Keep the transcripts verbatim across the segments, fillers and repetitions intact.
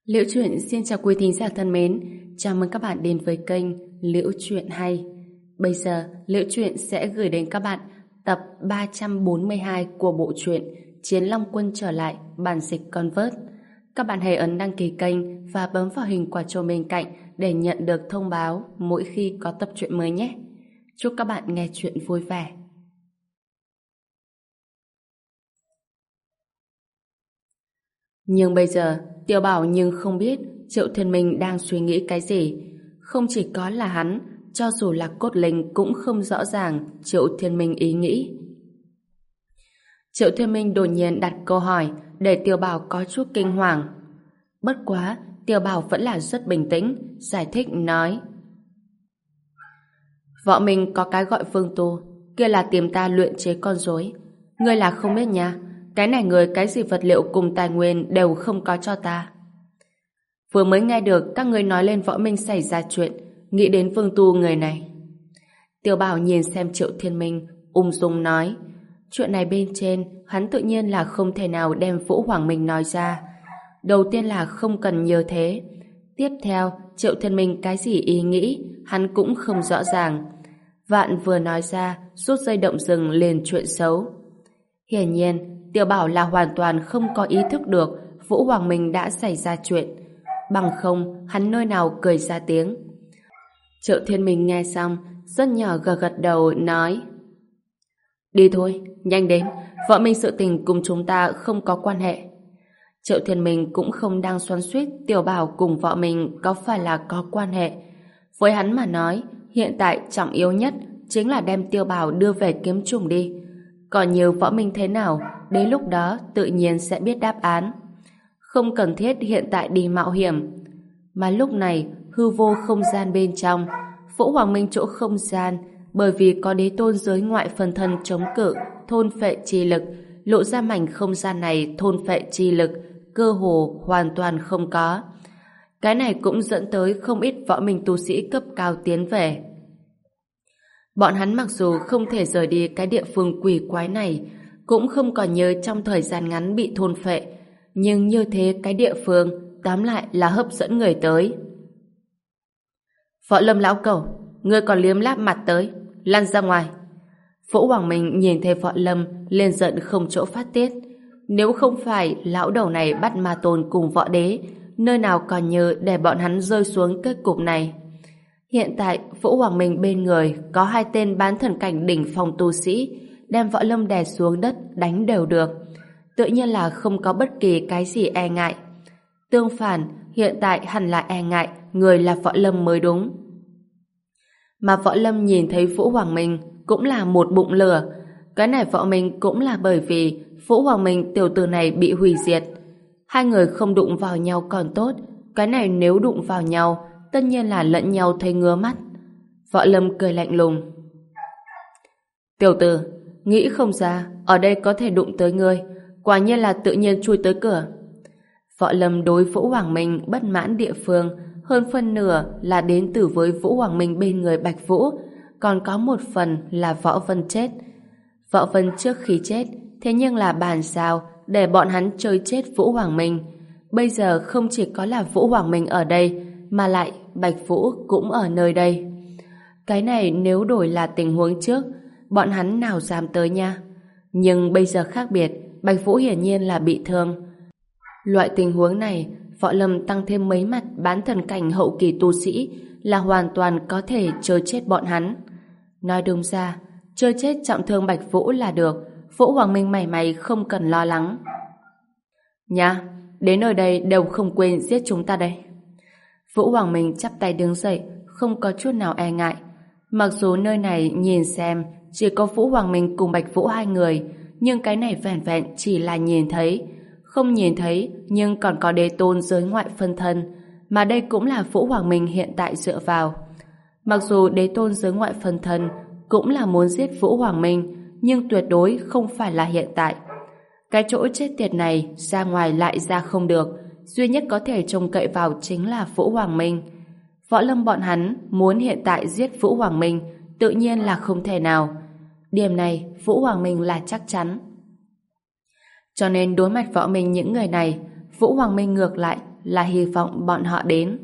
Liễu Chuyện xin chào quý thính giả thân mến, chào mừng các bạn đến với kênh Liễu Chuyện Hay. Bây giờ, Liễu Chuyện sẽ gửi đến các bạn tập ba trăm bốn mươi hai của bộ truyện Chiến Long Quân trở lại, bản dịch Convert. Các bạn hãy ấn đăng ký kênh và bấm vào hình quả chuông bên cạnh để nhận được thông báo mỗi khi có tập truyện mới nhé. Chúc các bạn nghe chuyện vui vẻ. Nhưng bây giờ, Tiểu Bảo nhưng không biết Triệu Thiên Minh đang suy nghĩ cái gì. Không chỉ có là hắn, cho dù là Cốt Linh cũng không rõ ràng Triệu Thiên Minh ý nghĩ. Triệu Thiên Minh đột nhiên đặt câu hỏi để Tiểu Bảo có chút kinh hoàng. Bất quá, Tiểu Bảo vẫn là rất bình tĩnh, giải thích nói: Võ Minh có cái gọi Vương Tu, kia là tìm ta luyện chế con rối. Ngươi là không biết nha, cái này người cái gì vật liệu cùng tài nguyên đều không có cho ta. Vừa mới nghe được các ngươi nói lên Võ Minh xảy ra chuyện, nghĩ đến Vương Tu người này. Tiểu Bảo nhìn xem Triệu Thiên Minh, ung dung nói: chuyện này bên trên, hắn tự nhiên là không thể nào đem Vũ Hoàng Minh nói ra. Đầu tiên là không cần như thế. Tiếp theo, Triệu Thiên Minh cái gì ý nghĩ, hắn cũng không rõ ràng. Vạn vừa nói ra, rút dây động rừng liền chuyện xấu. Hiển nhiên, Tiểu Bảo là hoàn toàn không có ý thức được Vũ Hoàng Minh đã xảy ra chuyện. Bằng không, hắn nơi nào cười ra tiếng. Triệu Thiên Minh nghe xong, rất nhỏ gật gật đầu, nói: đi thôi, nhanh đến, Võ Minh sự tình cùng chúng ta không có quan hệ. Triệu Thiên Minh cũng không đang xoắn xuýt Tiểu Bảo cùng Võ Minh có phải là có quan hệ. Với hắn mà nói, hiện tại trọng yếu nhất chính là đem Tiểu Bảo đưa về kiếm trùng đi. Còn nhiều Võ Minh thế nào, đến lúc đó tự nhiên sẽ biết đáp án. Không cần thiết hiện tại đi mạo hiểm. Mà lúc này, hư vô không gian bên trong, Vũ Hoàng Minh chỗ không gian, bởi vì có đế tôn giới ngoại phần thân chống cự, thôn phệ chi lực, lộ ra mảnh không gian này thôn phệ chi lực, cơ hồ hoàn toàn không có. Cái này cũng dẫn tới không ít võ minh tu sĩ cấp cao tiến về. Bọn hắn mặc dù không thể rời đi cái địa phương quỷ quái này, cũng không còn nhớ trong thời gian ngắn bị thôn phệ, nhưng như thế cái địa phương tóm lại là hấp dẫn người tới. Võ Lâm lão cẩu, ngươi còn liếm láp mặt tới, lăn ra ngoài. Vũ Hoàng Minh nhìn thấy Võ Lâm liền giận không chỗ phát tiết. Nếu không phải lão đầu này bắt ma tôn cùng võ đế, nơi nào còn nhớ để bọn hắn rơi xuống kết cục này. Hiện tại Vũ Hoàng Minh bên người có hai tên bán thần cảnh đỉnh phong tu sĩ, đem Võ Lâm đè xuống đất đánh đều được, tự nhiên là không có bất kỳ cái gì e ngại. Tương phản, hiện tại hẳn là e ngại người là Võ Lâm mới đúng. Mà Võ Lâm nhìn thấy Vũ Hoàng Minh cũng là một bụng lửa. Cái này Võ Minh cũng là bởi vì Vũ Hoàng Minh tiểu tử này bị hủy diệt. Hai người không đụng vào nhau còn tốt, cái này nếu đụng vào nhau tất nhiên là lẫn nhau thấy ngứa mắt. Võ Lâm cười lạnh lùng: tiểu tử, nghĩ không ra ở đây có thể đụng tới ngươi, quả nhiên là tự nhiên chui tới cửa. Võ Lâm đối Vũ Hoàng Minh bất mãn địa phương hơn phân nửa là đến từ với Vũ Hoàng Minh bên người Bạch Vũ, còn có một phần là Võ Vân chết. Võ Vân trước khi chết thế nhưng là bàn giao để bọn hắn chơi chết Vũ Hoàng Minh. Bây giờ không chỉ có là Vũ Hoàng Minh ở đây, mà lại Bạch Vũ cũng ở nơi đây. Cái này nếu đổi là tình huống trước, bọn hắn nào dám tới nha. Nhưng bây giờ khác biệt, Bạch Vũ hiển nhiên là bị thương. Loại tình huống này, Võ Lâm tăng thêm mấy mặt bán thần cảnh hậu kỳ tu sĩ là hoàn toàn có thể chơi chết bọn hắn. Nói đúng ra, chơi chết trọng thương Bạch Vũ là được, Vũ Hoàng Minh mảy may không cần lo lắng. Nha, đến nơi đây đều không quên giết chúng ta đây. Vũ Hoàng Minh chắp tay đứng dậy, không có chút nào e ngại. Mặc dù nơi này nhìn xem chỉ có Vũ Hoàng Minh cùng Bạch Vũ hai người, nhưng cái này vẻn vẹn chỉ là nhìn thấy. Không nhìn thấy, nhưng còn có đế tôn giới ngoại phân thân, mà đây cũng là Vũ Hoàng Minh hiện tại dựa vào. Mặc dù đế tôn giới ngoại phân thân cũng là muốn giết Vũ Hoàng Minh, nhưng tuyệt đối không phải là hiện tại. Cái chỗ chết tiệt này ra ngoài lại ra không được, duy nhất có thể trông cậy vào chính là Vũ Hoàng Minh. Võ Lâm bọn hắn muốn hiện tại giết Vũ Hoàng Minh tự nhiên là không thể nào. Điểm này Vũ Hoàng Minh là chắc chắn. Cho nên đối mặt Võ Minh những người này, Vũ Hoàng Minh ngược lại là hy vọng bọn họ đến.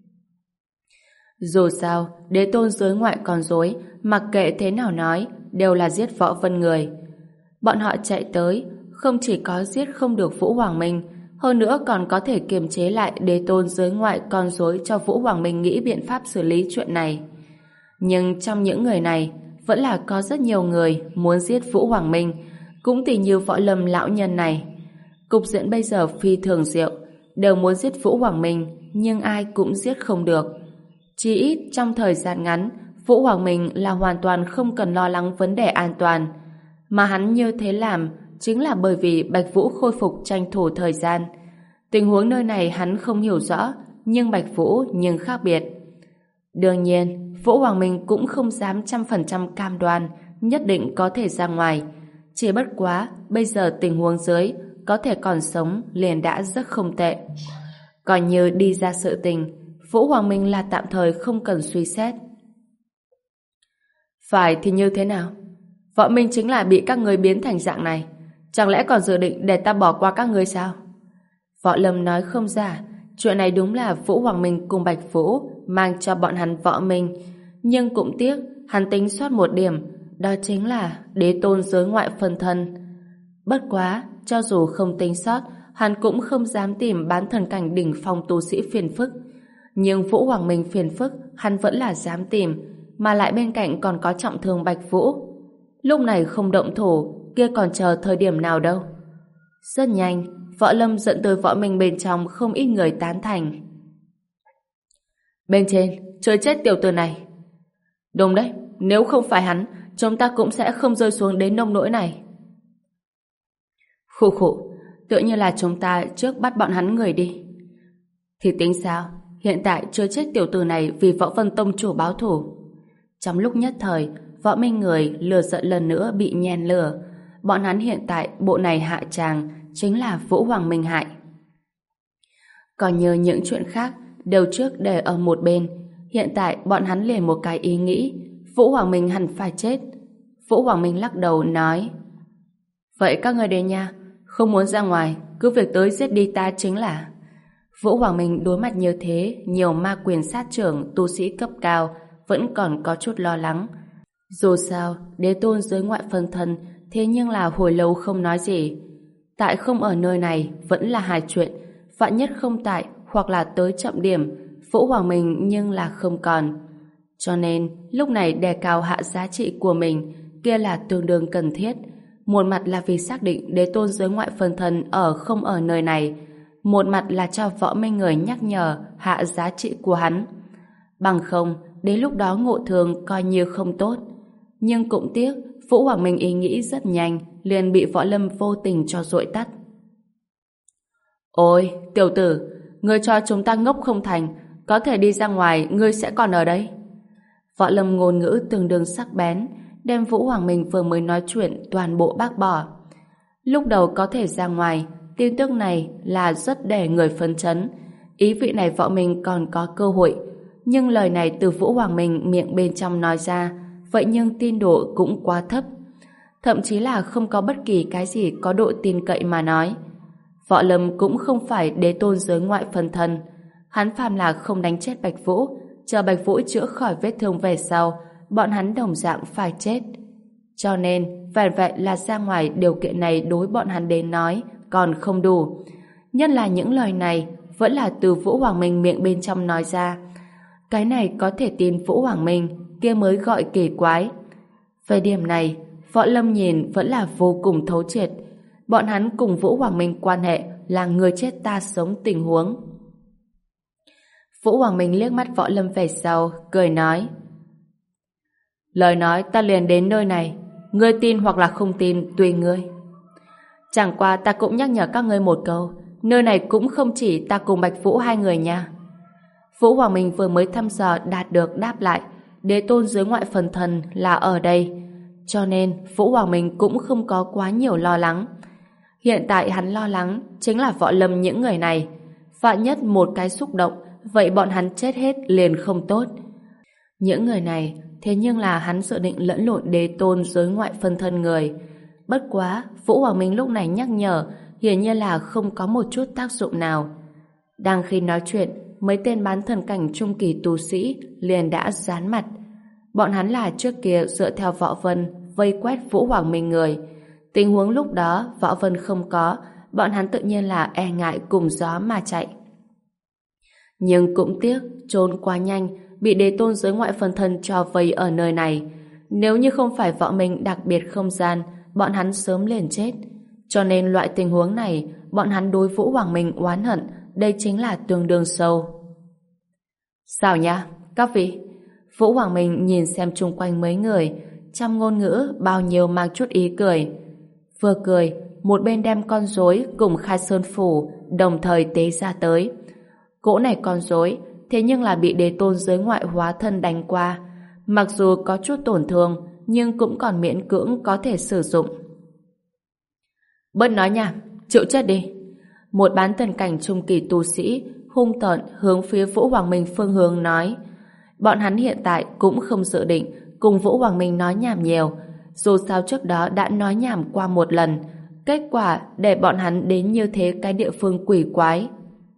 Dù sao, đế tôn giới ngoại con rối, mặc kệ thế nào nói, đều là giết Võ Vân người. Bọn họ chạy tới, không chỉ có giết không được Vũ Hoàng Minh, hơn nữa còn có thể kiềm chế lại đế tôn giới ngoại con rối cho Vũ Hoàng Minh nghĩ biện pháp xử lý chuyện này. Nhưng trong những người này, vẫn là có rất nhiều người muốn giết Vũ Hoàng Minh, cũng tỉ như Võ Lâm lão nhân này. Cục diện bây giờ phi thường diệu, đều muốn giết Vũ Hoàng Minh, nhưng ai cũng giết không được. Chỉ ít trong thời gian ngắn, Vũ Hoàng Minh là hoàn toàn không cần lo lắng vấn đề an toàn. Mà hắn như thế làm chính là bởi vì Bạch Vũ khôi phục tranh thủ thời gian. Tình huống nơi này hắn không hiểu rõ, nhưng Bạch Vũ nhưng khác biệt. Đương nhiên, Vũ Hoàng Minh cũng không dám trăm phần trăm cam đoan nhất định có thể ra ngoài. Chỉ bất quá, bây giờ tình huống dưới có thể còn sống liền đã rất không tệ. Còn như đi ra sự tình, Vũ Hoàng Minh là tạm thời không cần suy xét. Phải thì như thế nào? Võ Minh chính là bị các người biến thành dạng này. Chẳng lẽ còn dự định để ta bỏ qua các người sao? Võ Lâm nói không giả, chuyện này đúng là Vũ Hoàng Minh cùng Bạch Vũ mang cho bọn hắn Võ Minh. Nhưng cũng tiếc, hắn tính sót một điểm, đó chính là đế tôn giới ngoại phân thân. Bất quá, cho dù không tính sót, hắn cũng không dám tìm bán thần cảnh đỉnh phong tu sĩ phiền phức. Nhưng Vũ Hoàng Minh phiền phức, hắn vẫn là dám tìm, mà lại bên cạnh còn có trọng thương Bạch Vũ. Lúc này không động thủ, kia còn chờ thời điểm nào đâu. Rất nhanh, Võ Lâm dẫn tới Võ Minh bên trong không ít người tán thành. Bên trên, chơi chết tiểu tử này. Đúng đấy, nếu không phải hắn, chúng ta cũng sẽ không rơi xuống đến nông nỗi này. Khụ khụ, tựa như là chúng ta trước bắt bọn hắn người đi. Thì tính sao? Hiện tại chơi chết tiểu tử này vì Võ Vân Tông chủ báo thù. Trong lúc nhất thời, Võ Minh người lừa giận lần nữa bị nhen lửa. Bọn hắn hiện tại bộ này hạ tràng chính là Vũ Hoàng Minh hại. Còn như những chuyện khác đều trước để ở một bên. Hiện tại bọn hắn liền một cái ý nghĩ, Vũ Hoàng Minh hẳn phải chết. Vũ Hoàng Minh lắc đầu nói: Vậy các người đến nha, không muốn ra ngoài, cứ việc tới giết đi ta chính là. Vũ Hoàng Minh đối mặt như thế, nhiều ma quyền sát trưởng tu sĩ cấp cao vẫn còn có chút lo lắng. Dù sao, đế tôn giới ngoại phân thân, thế nhưng là hồi lâu không nói gì. Tại không ở nơi này vẫn là hai chuyện, vạn nhất không tại hoặc là tới chậm điểm, Vũ Hoàng Minh nhưng là không còn. Cho nên, lúc này đề cao hạ giá trị của mình, kia là tương đương cần thiết. Một mặt là vì xác định đế tôn giới ngoại phân thân ở không ở nơi này, một mặt là cho Võ Minh người nhắc nhở hạ giá trị của hắn. Bằng không, đến lúc đó ngộ thương coi như không tốt. Nhưng cũng tiếc, Vũ Hoàng Minh ý nghĩ rất nhanh, liền bị Võ Lâm vô tình cho dội tắt. Ôi, tiểu tử, ngươi cho chúng ta ngốc không thành, có thể đi ra ngoài, ngươi sẽ còn ở đây. Võ Lâm ngôn ngữ tương đương sắc bén, đem Vũ Hoàng Minh vừa mới nói chuyện toàn bộ bác bỏ. Lúc đầu có thể ra ngoài, tin tức này là rất để người phấn chấn. Ý vị này Võ Minh còn có cơ hội, nhưng lời này từ Vũ Hoàng Minh miệng bên trong nói ra, vậy nhưng tin độ cũng quá thấp. Thậm chí là không có bất kỳ cái gì có độ tin cậy mà nói. Võ Lâm cũng không phải đế tôn giới ngoại phân thân. Hắn phàm là không đánh chết Bạch Vũ, chờ Bạch Vũ chữa khỏi vết thương về sau, bọn hắn đồng dạng phải chết. Cho nên, vẹn vẹn là ra ngoài điều kiện này đối bọn hắn đến nói còn không đủ. Nhất là những lời này vẫn là từ Vũ Hoàng Minh miệng bên trong nói ra. Cái này có thể tin Vũ Hoàng Minh, kia mới gọi kỳ quái. Về điểm này, Võ Lâm nhìn vẫn là vô cùng thấu triệt. Bọn hắn cùng Vũ Hoàng Minh quan hệ là người chết ta sống tình huống. Vũ Hoàng Minh liếc mắt Võ Lâm về sau, cười nói: Lời nói ta liền đến nơi này, ngươi tin hoặc là không tin tùy ngươi. Chẳng qua ta cũng nhắc nhở các ngươi một câu, nơi này cũng không chỉ ta cùng Bạch Vũ hai người nha. Vũ Hoàng Minh vừa mới thăm dò đạt được đáp lại, đế tôn dưới ngoại phần thần là ở đây, cho nên Vũ Hoàng Minh cũng không có quá nhiều lo lắng. Hiện tại hắn lo lắng chính là Võ Lâm những người này, vạn nhất một cái xúc động, vậy bọn hắn chết hết liền không tốt. Những người này thế nhưng là hắn dự định lẫn lộn đế tôn giới ngoại phân thân người. Bất quá, Vũ Hoàng Minh lúc này nhắc nhở, hiển nhiên là không có một chút tác dụng nào. Đang khi nói chuyện, mấy tên bán thần cảnh trung kỳ tu sĩ liền đã dán mặt. Bọn hắn là trước kia dựa theo Võ Vân vây quét Vũ Hoàng Minh người. Tình huống lúc đó Võ Vân không có, bọn hắn tự nhiên là e ngại cùng gió mà chạy. Nhưng cũng tiếc, trốn quá nhanh, bị đế tôn giới ngoại phần thân cho vây ở nơi này. Nếu như không phải Võ Minh đặc biệt không gian, bọn hắn sớm liền chết. Cho nên loại tình huống này, bọn hắn đối Vũ Hoàng Minh oán hận, đây chính là tương đương sâu. Sao nhá, các vị? Vũ Hoàng Minh nhìn xem chung quanh mấy người, trong ngôn ngữ bao nhiêu mang chút ý cười. Vừa cười, một bên đem con rối cùng khai sơn phủ đồng thời tế ra tới. Cỗ này con rối, thế nhưng là bị đế tôn giới ngoại hóa thân đánh qua. Mặc dù có chút tổn thương, nhưng cũng còn miễn cưỡng có thể sử dụng. Bớt nói nha, chịu chết đi. Một bán thần cảnh trung kỳ tu sĩ hung tợn hướng phía Vũ Hoàng Minh phương hướng nói. Bọn hắn hiện tại cũng không dự định cùng Vũ Hoàng Minh nói nhảm nhiều, dù sao trước đó đã nói nhảm qua một lần, kết quả để bọn hắn đến như thế cái địa phương quỷ quái.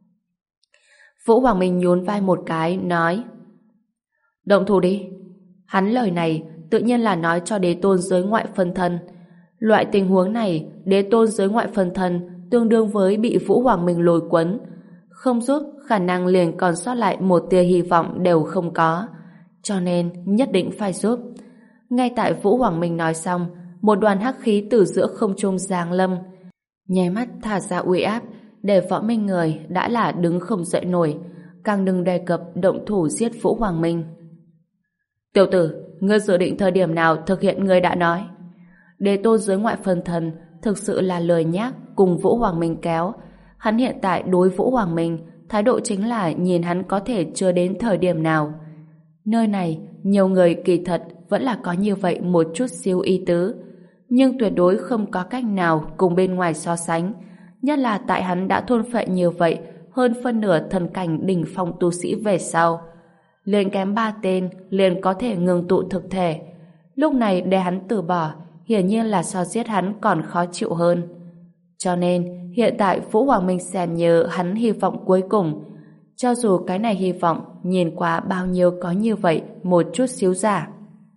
Vũ Hoàng Minh nhún vai một cái, nói: động thủ đi. Hắn lời này tự nhiên là nói cho đế tôn giới ngoại phân thân. Loại tình huống này, đế tôn giới ngoại phân thân tương đương với bị Vũ Hoàng Minh lôi cuốn. Không giúp, khả năng liền còn sót lại một tia hy vọng đều không có. Cho nên, nhất định phải giúp. Ngay tại Vũ Hoàng Minh nói xong, một đoàn hắc khí từ giữa không trung giáng lâm, nháy mắt thả ra uy áp, để Võ Minh người đã là đứng không dậy nổi, càng đừng đề cập động thủ giết Vũ Hoàng Minh. Tiểu tử, ngươi dự định thời điểm nào thực hiện ngươi đã nói? Đế tôn giới ngoại phân thần thực sự là lời nhác cùng Vũ Hoàng Minh kéo. Hắn hiện tại đối Vũ Hoàng Minh thái độ chính là nhìn hắn có thể chưa đến thời điểm nào. Nơi này nhiều người kỳ thật vẫn là có như vậy một chút siêu ý tứ, nhưng tuyệt đối không có cách nào cùng bên ngoài so sánh, nhất là tại hắn đã thôn phệ như vậy hơn phân nửa thần cảnh đỉnh phong tu sĩ về sau. Liền kém ba tên liền có thể ngừng tụ thực thể. Lúc này để hắn từ bỏ hiển nhiên là so giết hắn còn khó chịu hơn. Cho nên hiện tại Vũ Hoàng Minh xem như hắn hy vọng cuối cùng. Cho dù cái này hy vọng nhìn qua bao nhiêu có như vậy một chút xíu giả,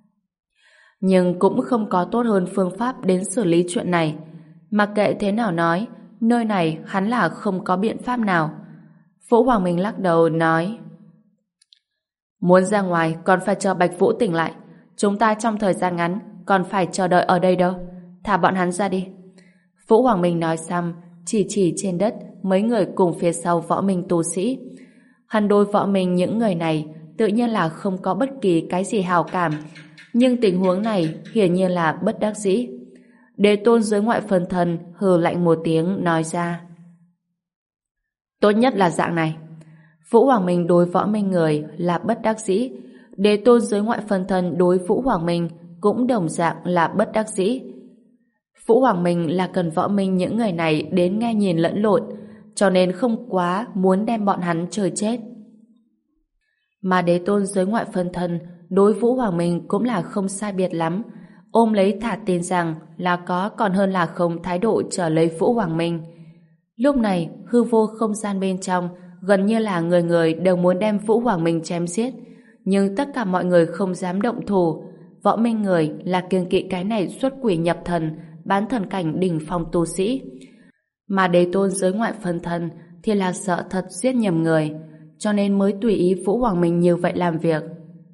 nhưng cũng không có tốt hơn phương pháp đến xử lý chuyện này. Mặc kệ thế nào nói, nơi này hắn là không có biện pháp nào. Vũ Hoàng Minh lắc đầu nói: muốn ra ngoài còn phải chờ Bạch Vũ tỉnh lại. Chúng ta trong thời gian ngắn còn phải chờ đợi ở đây đâu. Thả bọn hắn ra đi. Vũ Hoàng Minh nói xong, chỉ chỉ trên đất mấy người cùng phía sau Võ Minh tu sĩ. Hắn đối Võ Minh những người này tự nhiên là không có bất kỳ cái gì hào cảm, nhưng tình huống này hiển nhiên là bất đắc dĩ. Đế tôn giới ngoại phân thân hừ lạnh một tiếng nói ra: tốt nhất là dạng này. Vũ Hoàng Minh đối Võ Minh người là bất đắc dĩ, đế tôn giới ngoại phân thân đối Vũ Hoàng Minh cũng đồng dạng là bất đắc dĩ. Vũ Hoàng Minh là cần Võ Minh những người này đến nghe nhìn lẫn lộn, cho nên không quá muốn đem bọn hắn chơi chết. Mà đế tôn giới ngoại phân thân đối Vũ Hoàng Minh cũng là không sai biệt lắm, ôm lấy thả tin rằng là có còn hơn là không thái độ trở lấy Vũ Hoàng Minh. Lúc này hư vô không gian bên trong gần như là người người đều muốn đem Vũ Hoàng Minh chém giết, nhưng tất cả mọi người không dám động thủ. Võ Minh người là kiêng kỵ cái này xuất quỷ nhập thần, bán thần cảnh đỉnh phong tu sĩ, mà đế tôn giới ngoại phân thân thì là sợ thật giết nhầm người, cho nên mới tùy ý Vũ Hoàng Minh như vậy làm việc.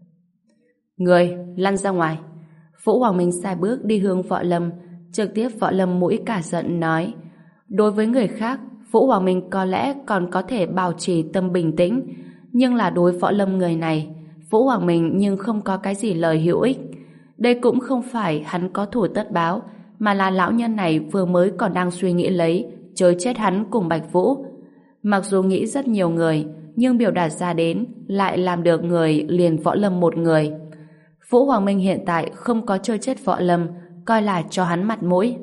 Người lăn ra ngoài. Vũ Hoàng Minh sai bước đi hướng Võ Lâm, trực tiếp Võ Lâm mũi cả giận nói. Đối với người khác, Vũ Hoàng Minh có lẽ còn có thể bảo trì tâm bình tĩnh, nhưng là đối Võ Lâm người này, Vũ Hoàng Minh nhưng không có cái gì lời hữu ích. Đây cũng không phải hắn có thủ tất báo, mà là lão nhân này vừa mới còn đang suy nghĩ lấy chơi chết hắn cùng Bạch Vũ. Mặc dù nghĩ rất nhiều người, nhưng biểu đạt ra đến lại làm được người liền Võ Lâm một người. Vũ Hoàng Minh hiện tại không có chơi chết Võ Lâm, coi là cho hắn mặt mũi.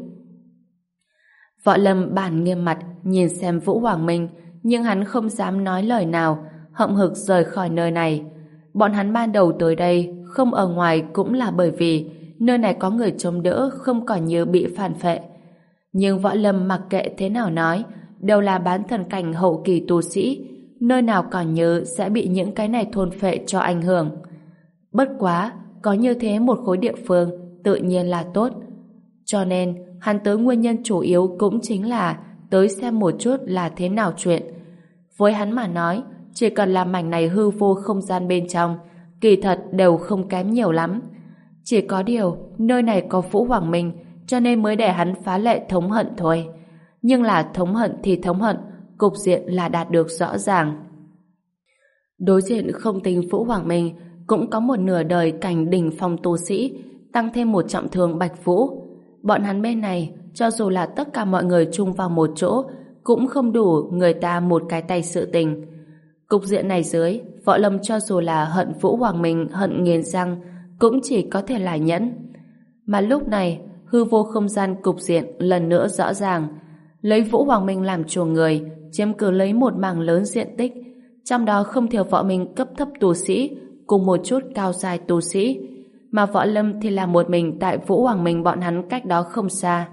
Võ Lâm bản nghiêm mặt nhìn xem Vũ Hoàng Minh, nhưng hắn không dám nói lời nào, hậm hực rời khỏi nơi này. Bọn hắn ban đầu tới đây không ở ngoài cũng là bởi vì nơi này có người chống đỡ, không còn như bị phản phệ. Nhưng Võ Lâm mặc kệ thế nào nói, đều là bán thần cảnh hậu kỳ tu sĩ, nơi nào còn nhớ sẽ bị những cái này thôn phệ cho ảnh hưởng. Bất quá, có như thế một khối địa phương tự nhiên là tốt. Cho nên, hắn tới nguyên nhân chủ yếu cũng chính là tới xem một chút là thế nào chuyện. Với hắn mà nói, chỉ cần làm mảnh này hư vô không gian bên trong, kỳ thật đều không kém nhiều lắm. Chỉ có điều, nơi này có Vũ Hoàng Minh, cho nên mới để hắn phá lệ thống hận thôi. Nhưng là thống hận thì thống hận, cục diện là đạt được rõ ràng. Đối diện không tính Vũ Hoàng Minh, cũng có một nửa đời cảnh đỉnh phong tu sĩ, tăng thêm một trọng thương Bạch Vũ. Bọn hắn bên này, cho dù là tất cả mọi người chung vào một chỗ, cũng không đủ người ta một cái tay sự tình. Cục diện này dưới, Võ Lâm cho dù là hận Vũ Hoàng Minh hận nghiến răng, cũng chỉ có thể là nhẫn. Mà lúc này, hư vô không gian cục diện lần nữa rõ ràng. Lấy Vũ Hoàng Minh làm chuồng người, chiếm cứ lấy một mảng lớn diện tích, trong đó không thiếu Võ Minh cấp thấp tu sĩ, cùng một chút cao dài tu sĩ, mà Võ Lâm thì là một mình tại Vũ Hoàng Minh bọn hắn cách đó không xa.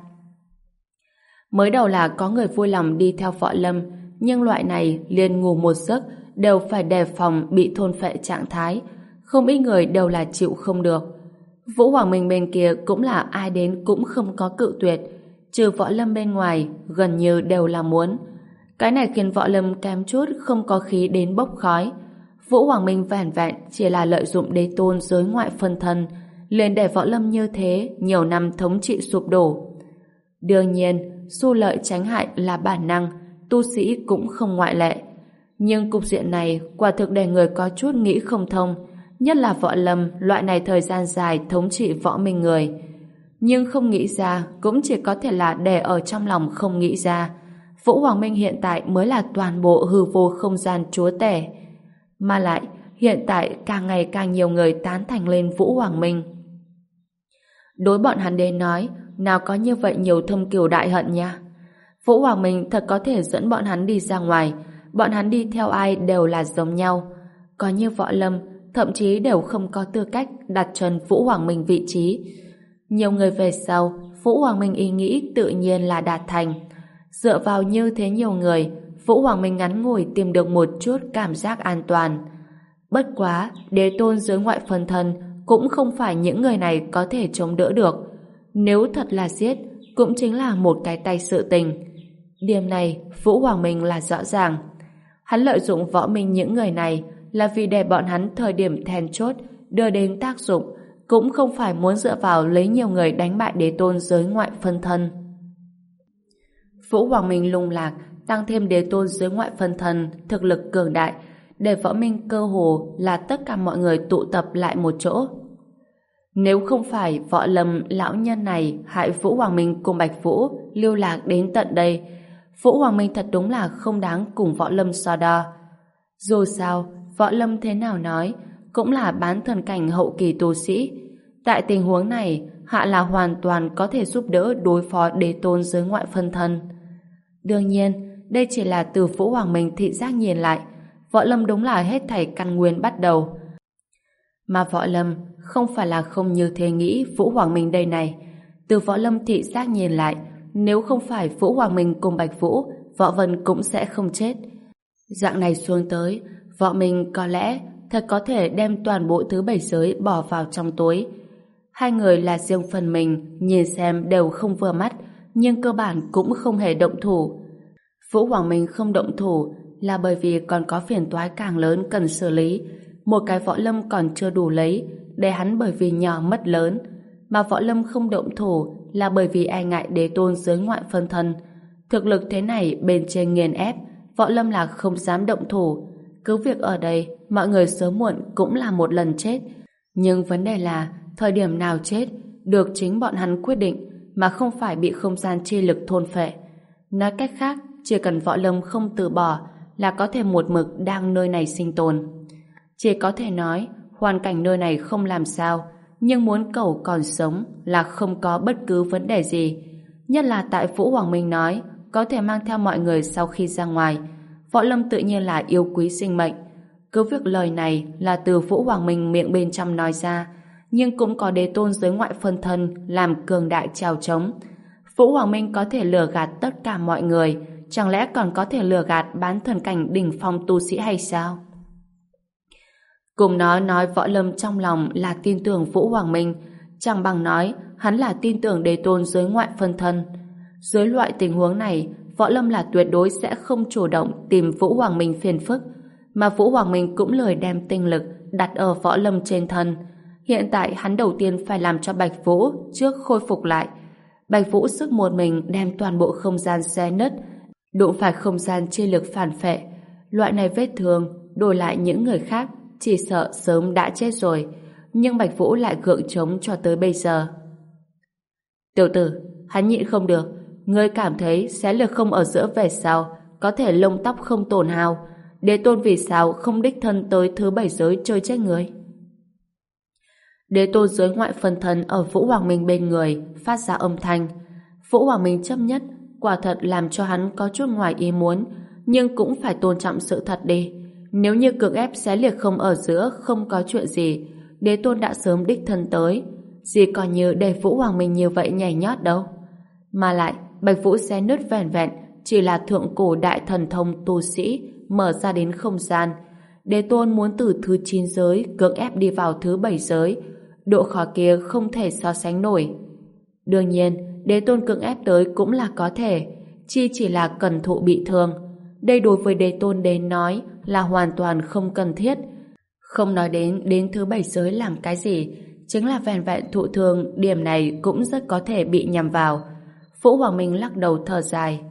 Mới đầu là có người vui lòng đi theo Võ Lâm, nhưng loại này liền ngủ một giấc đều phải đề phòng bị thôn phệ trạng thái, không ít người đều là chịu không được. Vũ Hoàng Minh bên kia cũng là ai đến cũng không có cự tuyệt, trừ Võ Lâm bên ngoài gần như đều là muốn. Cái này khiến Võ Lâm kém chút không có khí đến bốc khói. Vũ Hoàng Minh vẻn vẹn chỉ là lợi dụng đế tôn giới ngoại phân thân, liền để Võ Lâm như thế nhiều năm thống trị sụp đổ. Đương nhiên, xu lợi tránh hại là bản năng, tu sĩ cũng không ngoại lệ. Nhưng cục diện này quả thực để người có chút nghĩ không thông, nhất là Võ Lâm loại này thời gian dài thống trị Võ Minh người. Nhưng không nghĩ ra cũng chỉ có thể là để ở trong lòng không nghĩ ra. Vũ Hoàng Minh hiện tại mới là toàn bộ hư vô không gian chúa tể. Mà lại, hiện tại càng ngày càng nhiều người tán thành lên Vũ Hoàng Minh. Đối bọn hắn đến nói, nào có như vậy nhiều thâm cừu đại hận nha. Vũ Hoàng Minh thật có thể dẫn bọn hắn đi ra ngoài, bọn hắn đi theo ai đều là giống nhau. Có như Võ Lâm, thậm chí đều không có tư cách đặt chân Vũ Hoàng Minh vị trí. Nhiều người về sau, Vũ Hoàng Minh ý nghĩ tự nhiên là đạt thành. Dựa vào như thế nhiều người, Vũ Hoàng Minh ngắn ngủi tìm được một chút cảm giác an toàn. Bất quá, đế tôn giới ngoại phân thân cũng không phải những người này có thể chống đỡ được. Nếu thật là giết, cũng chính là một cái tay sự tình. Điểm này, Vũ Hoàng Minh là rõ ràng. Hắn lợi dụng Võ Minh những người này là vì để bọn hắn thời điểm then chốt đưa đến tác dụng, cũng không phải muốn dựa vào lấy nhiều người đánh bại đế tôn giới ngoại phân thân. Vũ Hoàng Minh lung lạc, tăng thêm đế tôn giới ngoại phân thân thực lực cường đại, để Võ Minh cơ hồ là tất cả mọi người tụ tập lại một chỗ. Nếu không phải Võ Lâm lão nhân này hại Vũ Hoàng Minh cùng Bạch Vũ lưu lạc đến tận đây, Vũ Hoàng Minh thật đúng là không đáng cùng Võ Lâm so đo. Dù sao, Võ Lâm thế nào nói cũng là bán thần cảnh hậu kỳ tu sĩ. Tại tình huống này, hạ là hoàn toàn có thể giúp đỡ đối phó đế tôn giới ngoại phân thân. Đương nhiên, đây chỉ là từ Vũ Hoàng Minh thị giác nhìn lại, Võ Lâm đúng là hết thảy căn nguyên bắt đầu. Mà Võ Lâm không phải là không như thế nghĩ Vũ Hoàng Minh đây này. Từ Võ Lâm thị giác nhìn lại, nếu không phải Vũ Hoàng Minh cùng Bạch Vũ, Võ Vân cũng sẽ không chết. Dạng này xuống tới, Võ Minh có lẽ thật có thể đem toàn bộ thứ bảy giới bỏ vào trong túi. Hai người là riêng phần mình, nhìn xem đều không vừa mắt, nhưng cơ bản cũng không hề động thủ. Vũ Hoàng Minh không động thủ là bởi vì còn có phiền toái càng lớn cần xử lý. Một cái Võ Lâm còn chưa đủ lấy, để hắn bởi vì nhỏ mất lớn. Mà Võ Lâm không động thủ là bởi vì e ngại đế tôn giới ngoại phân thân. Thực lực thế này bên trên nghiền ép, Võ Lâm là không dám động thủ. Cứ việc ở đây, mọi người sớm muộn cũng là một lần chết. Nhưng vấn đề là, thời điểm nào chết, được chính bọn hắn quyết định, mà không phải bị không gian chi lực thôn phệ. Nói cách khác, chỉ cần Võ Lâm không từ bỏ, là có thể một mực đang nơi này sinh tồn. Chỉ có thể nói, hoàn cảnh nơi này không làm sao, nhưng muốn cẩu còn sống là không có bất cứ vấn đề gì. Nhất là tại Vũ Hoàng Minh nói, có thể mang theo mọi người sau khi ra ngoài. Võ Lâm tự nhiên là yêu quý sinh mệnh. Cứ việc lời này là từ Vũ Hoàng Minh miệng bên trong nói ra, nhưng cũng có đế tôn giới ngoại phân thân làm cường đại trèo trống. Vũ Hoàng Minh có thể lừa gạt tất cả mọi người, chẳng lẽ còn có thể lừa gạt bán thần cảnh đỉnh phong tu sĩ hay sao? Cùng nó nói Võ Lâm trong lòng là tin tưởng Vũ Hoàng Minh, chẳng bằng nói hắn là tin tưởng Đế Tôn dưới ngoại phân thân. Dưới loại tình huống này, Võ Lâm là tuyệt đối sẽ không chủ động tìm Vũ Hoàng Minh phiền phức, mà Vũ Hoàng Minh cũng lười đem tinh lực đặt ở Võ Lâm trên thân. Hiện tại hắn đầu tiên phải làm cho Bạch Vũ trước khôi phục lại. Bạch Vũ sức một mình đem toàn bộ không gian xé nứt, đụng phải không gian chi lực phản phệ. Loại này vết thương đổi lại những người khác chỉ sợ sớm đã chết rồi, nhưng Bạch Vũ lại gượng chống cho tới bây giờ. Tiểu tử, hắn nhịn không được. Ngươi cảm thấy xé lực không ở giữa về sau có thể lông tóc không tổn hao, Đế Tôn vì sao không đích thân tới thứ bảy giới chơi chết người? Đế Tôn dưới ngoại phân thân ở Vũ Hoàng Minh bên người phát ra âm thanh. Vũ Hoàng Minh chấp nhất, quả thật làm cho hắn có chút ngoài ý muốn, nhưng cũng phải tôn trọng sự thật đi. Nếu như cưỡng ép xé liệt không ở giữa không có chuyện gì, Đế Tôn đã sớm đích thân tới, gì còn như để Vũ Hoàng Minh như vậy nhảy nhót đâu. Mà lại Bạch Vũ xé nứt vẻn vẹn chỉ là thượng cổ đại thần thông tu sĩ mở ra đến không gian. Đế Tôn muốn từ thứ chín giới cưỡng ép đi vào thứ bảy giới, độ khó kia không thể so sánh nổi. Đương nhiên, Đế Tôn cưỡng ép tới cũng là có thể, chi chỉ là cần thụ bị thương. Đây đối với Đế Tôn đến nói là hoàn toàn không cần thiết. Không nói đến đến thứ bảy giới làm cái gì, chính là vẹn vẹn thụ thương, điểm này cũng rất có thể bị nhầm vào. Vũ Hoàng Minh lắc đầu thở dài.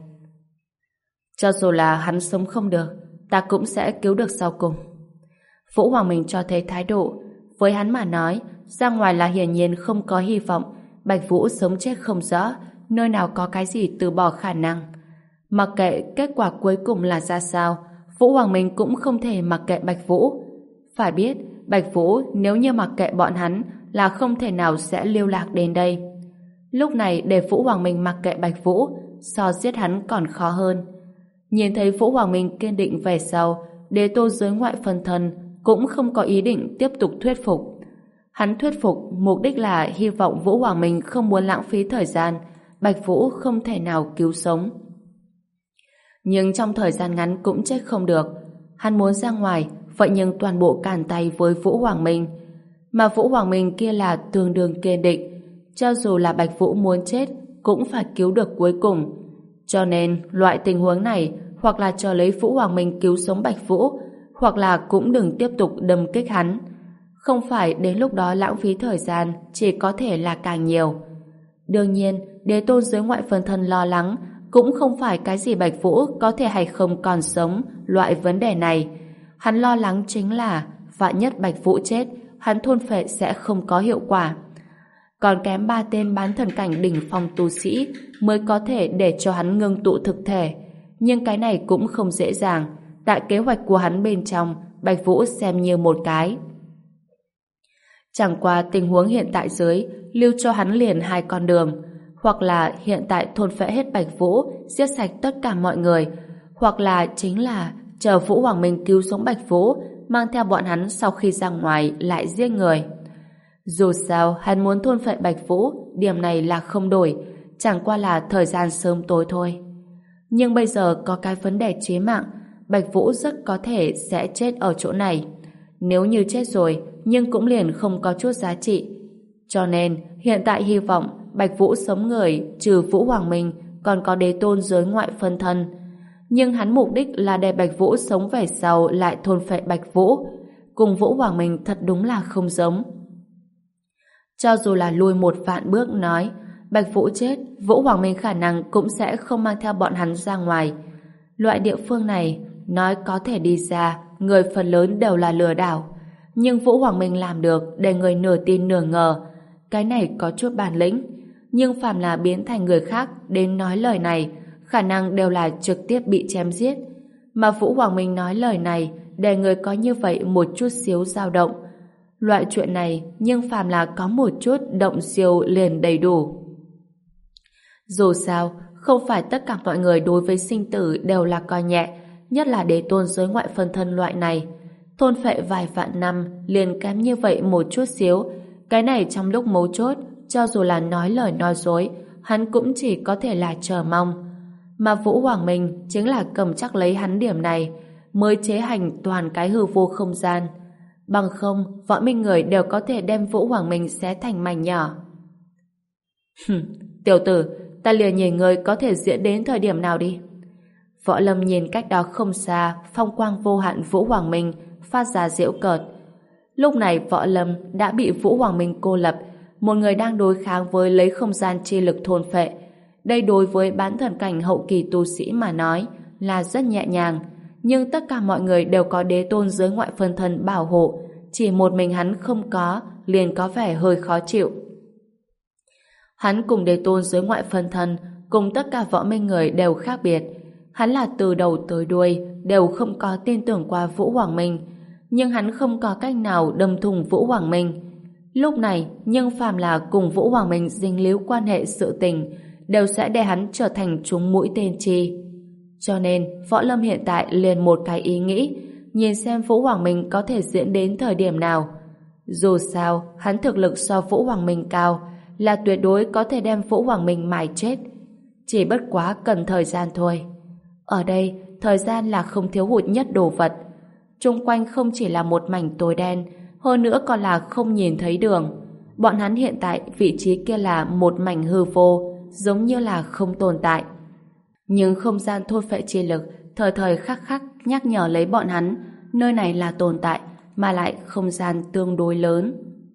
Cho dù là hắn sống không được, ta cũng sẽ cứu được sau cùng. Vũ Hoàng Minh cho thấy thái độ. Với hắn mà nói, ra ngoài là hiển nhiên không có hy vọng. Bạch Vũ sống chết không rõ, nơi nào có cái gì từ bỏ khả năng. Mặc kệ kết quả cuối cùng là ra sao, Vũ Hoàng Minh cũng không thể mặc kệ Bạch Vũ. Phải biết, Bạch Vũ nếu như mặc kệ bọn hắn là không thể nào sẽ lưu lạc đến đây. Lúc này để Vũ Hoàng Minh mặc kệ Bạch Vũ, so giết hắn còn khó hơn. Nhìn thấy Vũ Hoàng Minh kiên định về sau, Đế Tôn dưới ngoại phân thân cũng không có ý định tiếp tục thuyết phục. Hắn thuyết phục mục đích là hy vọng Vũ Hoàng Minh không muốn lãng phí thời gian, Bạch Vũ không thể nào cứu sống. Nhưng trong thời gian ngắn cũng chết không được. Hắn muốn ra ngoài, vậy nhưng toàn bộ cản tay với Vũ Hoàng Minh. Mà Vũ Hoàng Minh kia là tương đương kiên định, cho dù là Bạch Vũ muốn chết cũng phải cứu được cuối cùng. Cho nên loại tình huống này hoặc là chờ lấy Vũ Hoàng Minh cứu sống Bạch Vũ, hoặc là cũng đừng tiếp tục đâm kích hắn. Không phải đến lúc đó lãng phí thời gian chỉ có thể là càng nhiều. Đương nhiên, Đế Tôn dưới ngoại phân thân lo lắng cũng không phải cái gì Bạch Vũ có thể hay không còn sống loại vấn đề này. Hắn lo lắng chính là vạn nhất Bạch Vũ chết, hắn thôn phệ sẽ không có hiệu quả. Còn kém ba tên bán thần cảnh đỉnh phong tu sĩ mới có thể để cho hắn ngưng tụ thực thể. Nhưng cái này cũng không dễ dàng. Tại kế hoạch của hắn bên trong, Bạch Vũ xem như một cái. Chẳng qua tình huống hiện tại dưới lưu cho hắn liền hai con đường, hoặc là hiện tại thôn phệ hết Bạch Vũ, giết sạch tất cả mọi người, hoặc là chính là chờ Vũ Hoàng Minh cứu sống Bạch Vũ, mang theo bọn hắn sau khi ra ngoài lại giết người. Dù sao hắn muốn thôn phệ Bạch Vũ, điểm này là không đổi, chẳng qua là thời gian sớm tối thôi. Nhưng bây giờ có cái vấn đề chí mạng, Bạch Vũ rất có thể sẽ chết ở chỗ này. Nếu như chết rồi, nhưng cũng liền không có chút giá trị. Cho nên, hiện tại hy vọng Bạch Vũ sống người trừ Vũ Hoàng Minh còn có Đế Tôn dưới ngoại phân thân. Nhưng hắn mục đích là để Bạch Vũ sống về sau lại thôn phệ Bạch Vũ. Cùng Vũ Hoàng Minh thật đúng là không giống. Cho dù là lùi một vạn bước nói, Bạch Vũ chết, Vũ Hoàng Minh khả năng cũng sẽ không mang theo bọn hắn ra ngoài. Loại địa phương này, nói có thể đi ra, người phần lớn đều là lừa đảo. Nhưng Vũ Hoàng Minh làm được để người nửa tin nửa ngờ. Cái này có chút bản lĩnh. Nhưng phàm là biến thành người khác đến nói lời này, khả năng đều là trực tiếp bị chém giết. Mà Vũ Hoàng Minh nói lời này để người có như vậy một chút xíu dao động. Loại chuyện này, nhưng phàm là có một chút động siêu liền đầy đủ. Dù sao, không phải tất cả mọi người đối với sinh tử đều là coi nhẹ, nhất là Đế Tôn giới ngoại phân thân loại này. Thôn phệ vài vạn năm liền kém như vậy một chút xíu, cái này trong lúc mấu chốt, cho dù là nói lời nói dối, hắn cũng chỉ có thể là chờ mong. Mà Vũ Hoàng Minh chính là cầm chắc lấy hắn điểm này mới chế hành toàn cái hư vô không gian. Bằng không, Võ Minh người đều có thể đem Vũ Hoàng Minh xé thành mảnh nhỏ. Tiểu tử, ta liền nhìn người có thể diễn đến thời điểm nào đi. Võ Lâm nhìn cách đó không xa, phong quang vô hạn Vũ Hoàng Minh phát ra giễu cợt. Lúc này Võ Lâm đã bị Vũ Hoàng Minh cô lập, một người đang đối kháng với lấy không gian chi lực thôn phệ. Đây đối với bán thần cảnh hậu kỳ tu sĩ mà nói là rất nhẹ nhàng, nhưng tất cả mọi người đều có đế tôn dưới ngoại phân thân bảo hộ, chỉ một mình hắn không có, liền có vẻ hơi khó chịu. Hắn cùng đế tôn dưới ngoại phân thân, cùng tất cả Võ Minh người đều khác biệt. Hắn là từ đầu tới đuôi đều không có tin tưởng qua Vũ Hoàng Minh, nhưng hắn không có cách nào đâm thủng Vũ Hoàng Minh. Lúc này, nhưng phàm là cùng Vũ Hoàng Minh dính líu quan hệ sự tình, đều sẽ để hắn trở thành trúng mũi tên chi. Cho nên, Võ Lâm hiện tại liền một cái ý nghĩ, nhìn xem Vũ Hoàng Minh có thể diễn đến thời điểm nào. Dù sao, hắn thực lực so Vũ Hoàng Minh cao, là tuyệt đối có thể đem Vũ Hoàng Minh mài chết. Chỉ bất quá cần thời gian thôi. Ở đây, thời gian là không thiếu hụt nhất đồ vật. Chung quanh không chỉ là một mảnh tối đen, hơn nữa còn là không nhìn thấy đường. Bọn hắn hiện tại vị trí kia là một mảnh hư vô, giống như là không tồn tại. Nhưng không gian thôn phệ chi lực thời thời khắc khắc nhắc nhở lấy bọn hắn, nơi này là tồn tại, mà lại không gian tương đối lớn.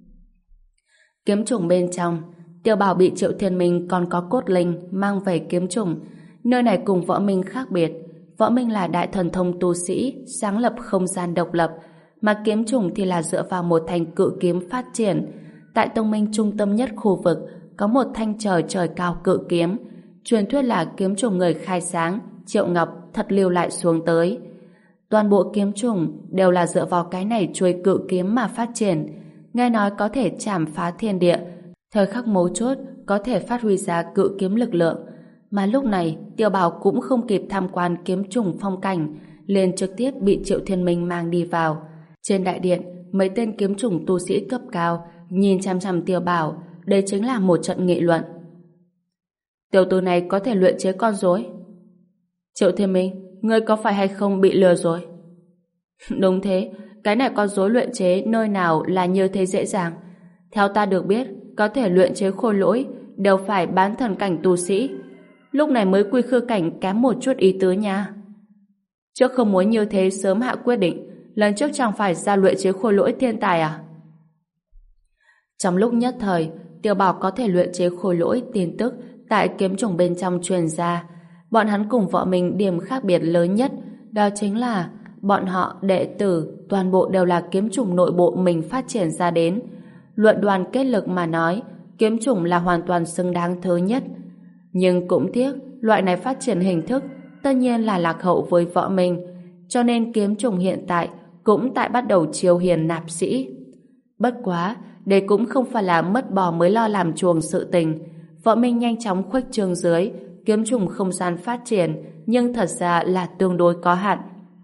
Kiếm trùng bên trong, Tiêu Bảo bị Triệu Thiên Minh còn có cốt linh mang về kiếm trùng. Nơi này cùng Võ Minh khác biệt. Võ Minh là đại thần thông tu sĩ, sáng lập không gian độc lập, mà kiếm trùng thì là dựa vào một thanh cự kiếm phát triển. Tại tông minh trung tâm nhất khu vực có một thanh trời trời cao cự kiếm, truyền thuyết là kiếm trùng người khai sáng Triệu Ngọc thật lưu lại xuống tới. Toàn bộ kiếm trùng đều là dựa vào cái này chuôi cự kiếm mà phát triển, nghe nói có thể chảm phá thiên địa, thời khắc mấu chốt có thể phát huy ra cự kiếm lực lượng. Mà lúc này Tiêu Bảo cũng không kịp tham quan kiếm trùng phong cảnh, liền trực tiếp bị Triệu Thiên Minh mang đi vào. Trên đại điện, mấy tên kiếm trùng tu sĩ cấp cao nhìn chăm chăm Tiêu Bảo, đây chính là một trận nghị luận. Tiểu tử này có thể luyện chế con rối. Triệu Thiên Minh, ngươi có phải hay không bị lừa rồi? Đúng thế, cái này con rối luyện chế nơi nào là như thế dễ dàng. Theo ta được biết, có thể luyện chế khôi lỗi đều phải bán thần cảnh tu sĩ. Lúc này mới quy khư cảnh kém một chút ý tứ nha. Trước không muốn như thế sớm hạ quyết định, lần trước chẳng phải ra luyện chế khôi lỗi thiên tài à? Trong lúc nhất thời, Tiêu Bảo có thể luyện chế khôi lỗi tin tức tại kiếm trùng bên trong truyền ra. Bọn hắn cùng Võ Minh điểm khác biệt lớn nhất, đó chính là bọn họ đệ tử toàn bộ đều là kiếm trùng nội bộ mình phát triển ra đến. Luận đoàn kết lực mà nói, kiếm trùng là hoàn toàn xứng đáng thứ nhất. Nhưng cũng tiếc, loại này phát triển hình thức tất nhiên là lạc hậu với Võ Minh, cho nên kiếm trùng hiện tại cũng tại bắt đầu chiêu hiền nạp sĩ. Bất quá, đây cũng không phải là mất bò mới lo làm chuồng sự tình. Võ Minh nhanh chóng khuếch trương dưới, kiếm trùng không gian phát triển, nhưng thật ra là tương đối có hạn.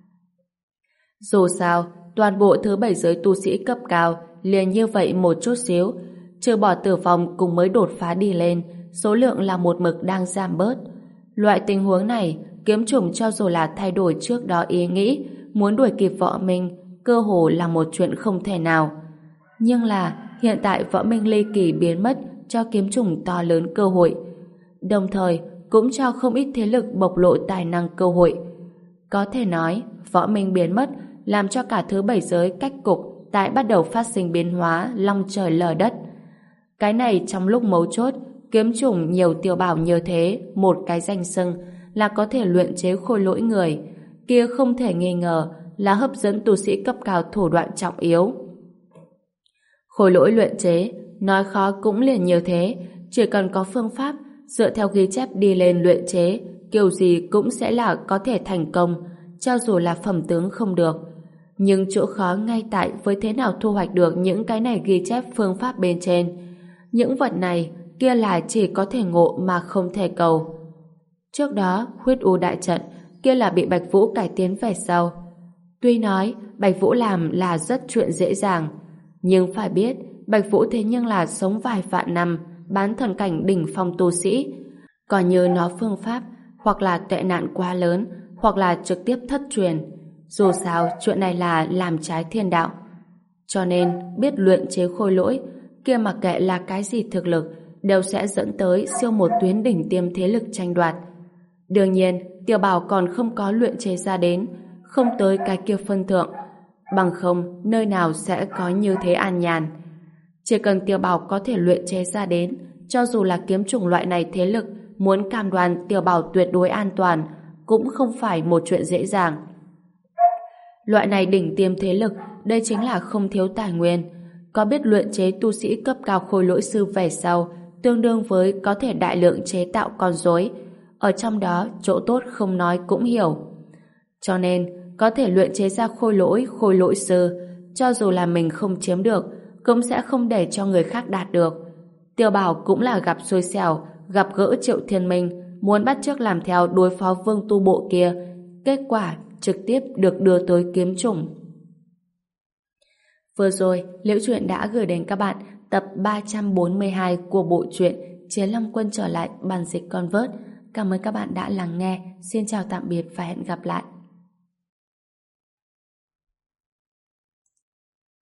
Dù sao, toàn bộ thứ bảy giới tu sĩ cấp cao liền như vậy một chút xíu, trừ bỏ Tử Phong cùng mới đột phá đi lên, số lượng là một mực đang giảm bớt. Loại tình huống này, kiếm trùng cho dù là thay đổi trước đó ý nghĩ, muốn đuổi kịp Võ Minh, cơ hồ là một chuyện không thể nào. Nhưng là, hiện tại Võ Minh ly kỳ biến mất cho kiếm trùng to lớn cơ hội. Đồng thời, cũng cho không ít thế lực bộc lộ tài năng cơ hội. Có thể nói, Võ Minh biến mất làm cho cả thứ bảy giới cách cục tại bắt đầu phát sinh biến hóa long trời lở đất. Cái này trong lúc mấu chốt, kiếm trùng nhiều Tiêu Bảo như thế, một cái danh xưng là có thể luyện chế khôi lỗi người, kia không thể nghi ngờ là hấp dẫn tu sĩ cấp cao thủ đoạn trọng yếu. Khôi lỗi luyện chế, nói khó cũng liền như thế, chỉ cần có phương pháp, dựa theo ghi chép đi lên luyện chế, kiểu gì cũng sẽ là có thể thành công, cho dù là phẩm tướng không được. Nhưng chỗ khó ngay tại với thế nào thu hoạch được những cái này ghi chép phương pháp bên trên. Những vật này, kia là chỉ có thể ngộ mà không thể cầu. Trước đó, huyết u đại trận, kia là bị Bạch Vũ cải tiến về sau. Tuy nói, Bạch Vũ làm là rất chuyện dễ dàng, nhưng phải biết, Bạch Vũ thế nhưng là sống vài vạn năm, bán thần cảnh đỉnh phong tu sĩ. Còn như nó phương pháp, hoặc là tệ nạn quá lớn, hoặc là trực tiếp thất truyền. Dù sao, chuyện này là làm trái thiên đạo. Cho nên, biết luyện chế khôi lỗi, kia mặc kệ là cái gì thực lực, đều sẽ dẫn tới siêu một tuyến đỉnh tiêm thế lực tranh đoạt. Đương nhiên, Tiểu Bảo còn không có luyện chế ra đến, không tới cái kia phân thượng. Bằng không, nơi nào sẽ có như thế an nhàn. Chỉ cần Tiểu Bảo có thể luyện chế ra đến, cho dù là kiếm chủng loại này thế lực, muốn cam đoan Tiểu Bảo tuyệt đối an toàn, cũng không phải một chuyện dễ dàng. Loại này đỉnh tiêm thế lực, đây chính là không thiếu tài nguyên. Có biết luyện chế tu sĩ cấp cao khôi lỗi sư về sau, tương đương với có thể đại lượng chế tạo con rối. Ở trong đó, chỗ tốt không nói cũng hiểu. Cho nên, có thể luyện chế ra khôi lỗi, khôi lỗi sư, cho dù là mình không chiếm được, cũng sẽ không để cho người khác đạt được. Tiểu Bảo cũng là gặp xui xẻo, gặp gỡ Triệu Thiên Minh, muốn bắt chước làm theo đối phó Vương Tu Bộ kia, kết quả trực tiếp được đưa tới kiếm chủng. Vừa rồi, Liễu Chuyện đã gửi đến các bạn tập ba trăm bốn mươi hai của bộ truyện Chiến Long Quân trở lại bản dịch Convert. Cảm ơn các bạn đã lắng nghe. Xin chào tạm biệt và hẹn gặp lại.